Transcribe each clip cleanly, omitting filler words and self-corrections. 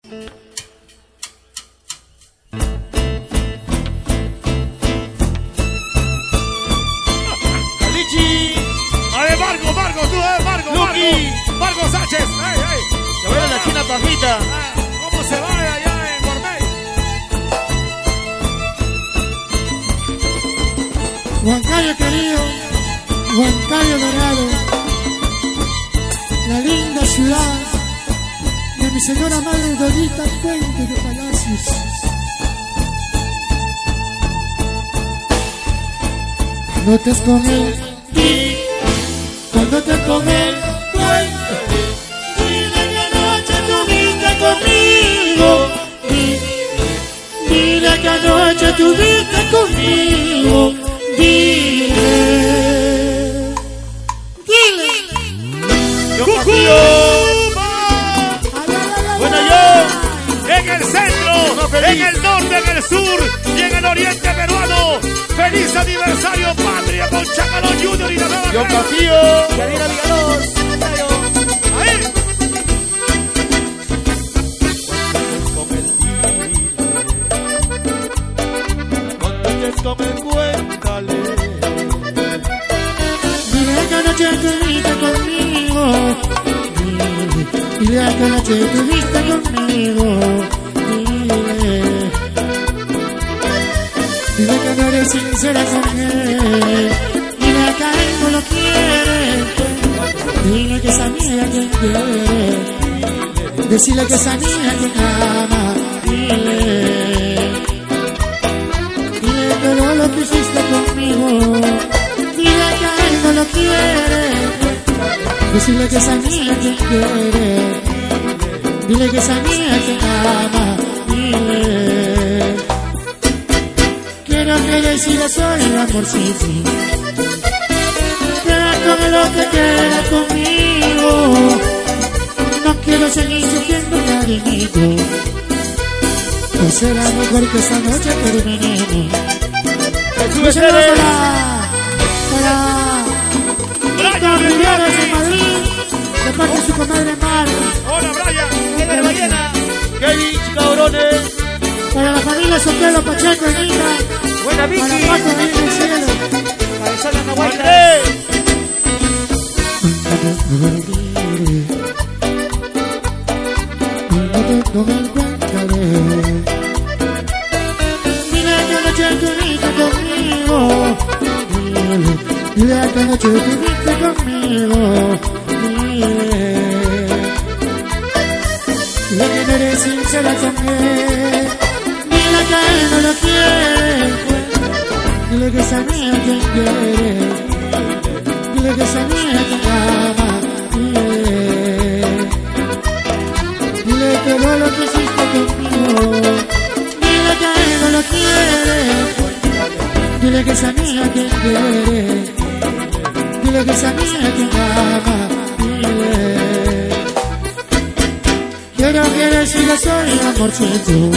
Marco Sánchez. Que vaya la China Pajita. ¿Cómo se va allá en Gourmet? Huancayo querido, Huancayo dorado, la linda ciudad de mi señora madre Dorita Fuente de Palacios. Cuando te escoges y cuando te escoges, dile que anoche tuviste conmigo. Dile que anoche tuviste conmigo. Dile. Yo confío. Bueno, yo en el centro, en el norte, en el sur y en el oriente peruano. ¡Feliz aniversario, patria, con Chacalón Junior y la nueva! Yo confío. Karina Villalobos. Ahí. Cuéntale. Dile que anoche estuviste conmigo. Dile que anoche estuviste conmigo. Dile que no eres sincera con él. Dile que a él no lo quiere. Dile que es amiga quien quiere. Decirle que es amiga quien ama. Dile que no lo quisiste conmigo. Dile que a él no lo quiere. Decirle que es amiga quien quiere. Dile que es amiga quien ama. Dile. Quiero que decidas soy el amorcito. Queda con lo que queda conmigo. No quiero seguir sufriendo cariñito. No será mejor que esta noche terminemos. Sube Brian Rivera en Madrid, de parte de su comadre Mar. Hola, Brian. Ever Ballena. Kevin, cabrones. Para la familia Sotelo, Pacheco y Linda. Buena Para Vicky. Paco ahí en el cielo. Cabezona Nahuatl. Dile que anoche estuviste conmigo. Dile que anoche estuviste conmigo. Dile que no eres sincera con él. Dile que a él no lo quiere. Dile que es amiga quien quiere. Dile que es amiga quien ama. Dile que no lo quisiste conmigo. Dile que a él no lo quiere. Dile que es amiga quien quiere. Dile que es amiga quien ama. Dile. Quiero que decirle soy amorcito.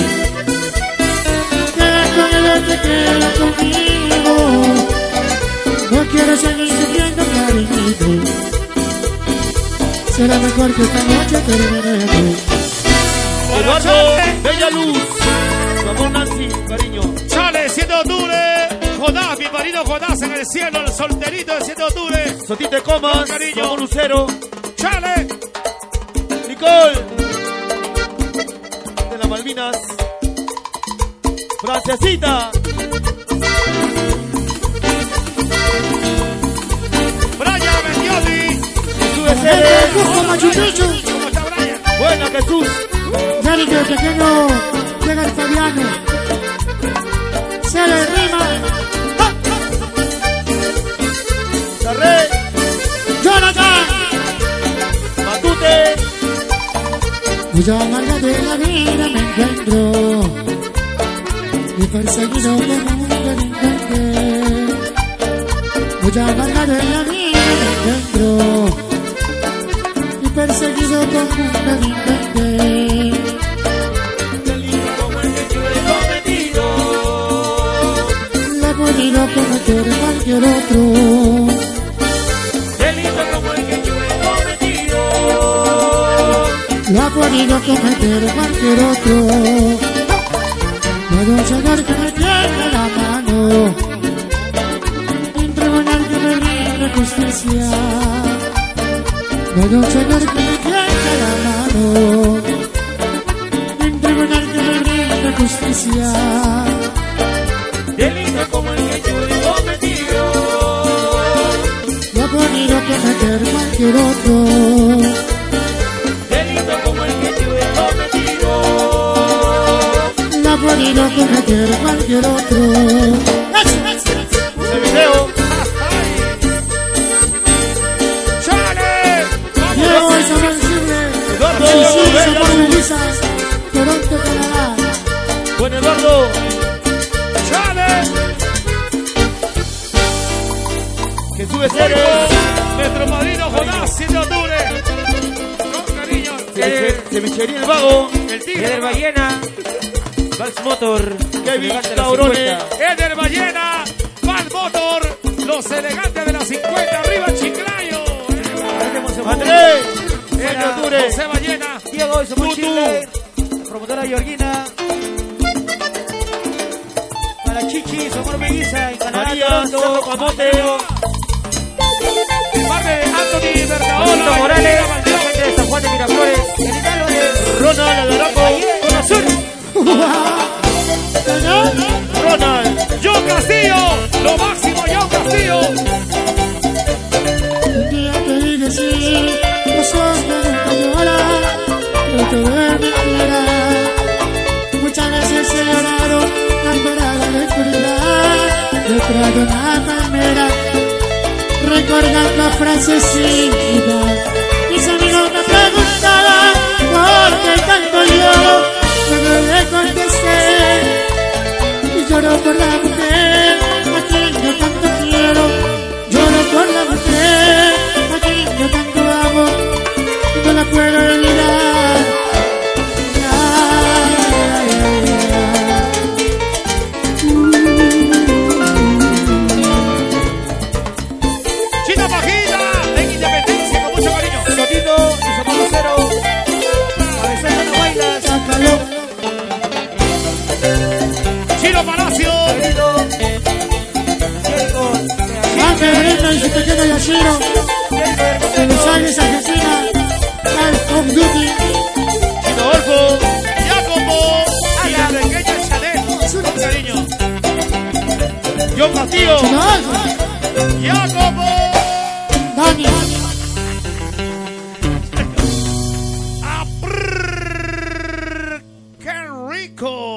Queda con lo que queda conmigo. No quiero seguir sufriendo cariñito. Será mejor que esta noche terminemos. Eduardo, Bella Luz. Su amor Nancy, cariño. Chale, 7 de octubre. Jonás, mi marido Jonás en el cielo, el solterito de 7 de octubre. Sotite Comas, Cariño. su amor Lucero. Chale. Nicole. De las Malvinas. Francesita. Brian Mendioli. Sube Justo Cere. Machuchicho. ¿Cómo está Brian? Buena Jesús. Dale que el pequeño llega el Fabiano. Se le rima. Sarré. Jonathan. Matute. Muy amarga de la vida me encuentro y perseguido como un delincuente. Muy amarga de la vida me encuentro y perseguido como un delincuente. Delito como el que yo he cometido. La he podido cometer cualquier otro. Delito como el que yo he cometido. La he podido cometer cualquier otro. Puedo llegar que me tienda la mano, un tribunal que me brinde justicia. Puedo llegar que me tienda la mano, un tribunal que me brinde justicia. Delito como el que yo he cometido. No he podido cometer cualquier otro. Delito como el que yo he cometido. No he podido cometer cualquier otro. El video. ¡Chale! Diego es invencible. Eduardo, Sí, sí, venga. somos Melissa, Toronto, Canadá. Buen Eduardo. ¡Chale! Jesús es Nuestro padrino Jonás, 7 de octubre. Con cariño. Cevichería El Vago. El tigre. Eder Ballena. Vals Motor. Kevin Elegante de la Taurone. 50. Eder Ballena. Val Motor. Los elegantes de la 50. Arriba Chiclayo. Andrés. Eder Octubre. José Ballena. Diego y Somos Tutu. Chile. Promotora Georgina. Para Chichi, Somos Melissa. En Canadá, María, Toronto. Cerro Camote. Parte de Anthony Benito Bertaola. Morales. La gente de San Juan de Miraflores. Elita Álvarez. Ronald Alaraco. Con azul. Ronald. John Castillo. Lo máximo, John Castillo. Un día te vi decir, los ojos que nunca lloran, pero te veo mentira. Muchas veces he llorado, camperada de oscuridad, detrás de una palmera, recordando frasecita. Mis amigos me preguntaban por qué tanto lloro, pero le contesté, y lloro por la mujer a quien yo tanto quiero. Lloro por la mujer a quien yo tanto amo y no la puedo olvidar. China Pajita. En Independencia, con mucho cariño. Totito y Somos Lucero. Cabezona no bailas. Sácalo, Chino Palacio. Pedrito. Jericho. Ángel Brito y su pequeño Yashiro, de Los Ángeles, Argentina, Call of Duty. Chino Olfo. Jacopo. Y la pequeña Chanel. Con cariño. John Castillo. No, Jacopo. Dani, ¡Qué rico!